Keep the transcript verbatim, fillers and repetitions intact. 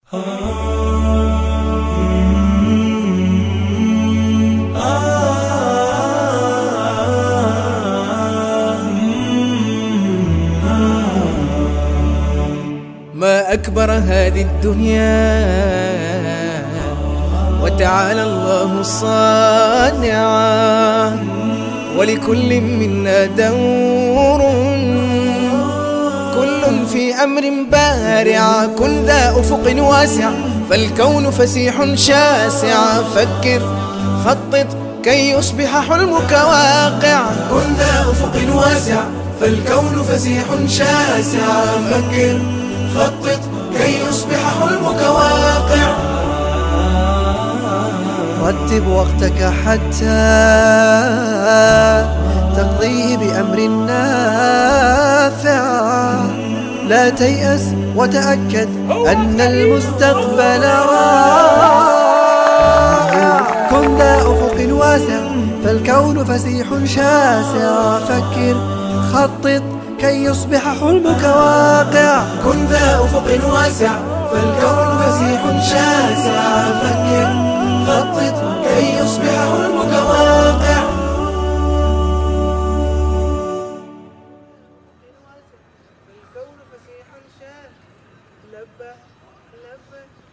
ما أكبر هذه الدنيا وتعالى الله الصانع، ولكل منا دور، كل في أمر بارع. كن ذا أفق واسع فالكون فسيح شاسع، فكر خطط كي يصبح حلمك واقع. كن ذا أفق واسع فالكون فسيح شاسع، فكر خطط كي يصبح حلمك واقع. رتب وقتك حتى تقضيه بأمر نافع، لا تيأس وتأكد أن المستقبل رائع. كن ذا أفق واسع فالكون فسيح شاسع، فكر خطط كي يصبح حلمك واقع. كن ذا أفق واسع فالكون فسيح شاسع، فكر خطط كي يصبح حلمك واقع. الكون فسيح شاسع، لبى لبى